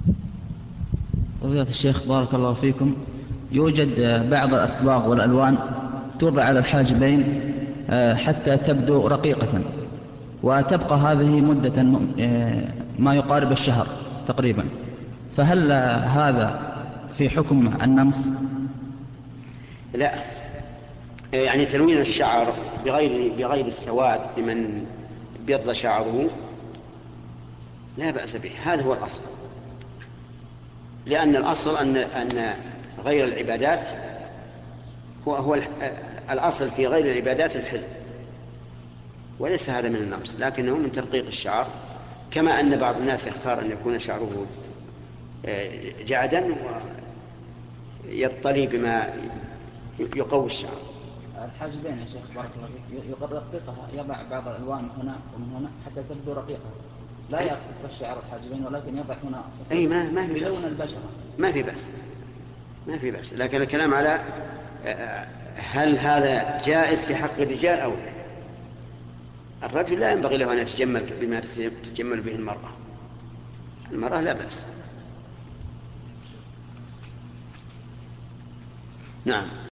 فضيلة الشيخ بارك الله فيكم، يوجد بعض الأصباغ والألوان توضع على الحاجبين حتى تبدو رقيقة، وتبقى هذه مدة ما يقارب الشهر تقريبا، فهل هذا في حكم النمص؟ لا، يعني تلوين الشعر بغير السواد لمن ابيض شعره لا بأس به، هذا هو الأصل، لأن الأصل أن غير العبادات هو الأصل في غير العبادات الحل، وليس هذا من النمص لكنه من ترقيق الشعر، كما أن بعض الناس يختار أن يكون شعره جعدا ويطلي بما يقوي الشعر. الحاجبين يا شيخ بارك الله فيك يرققها، يضع بعض الألوان هنا ومن هنا حتى تبدو رقيقة، لا يقص الشعر الحاجبين ولكن يضع هنا أي ما في بلون البشرة، ما في بأس، لكن الكلام على هل هذا جائز في حق الرجال أو لا؟ الرجل لا ينبغي له أن يتجمل بما تتجمل به المرأة لا بأس. نعم.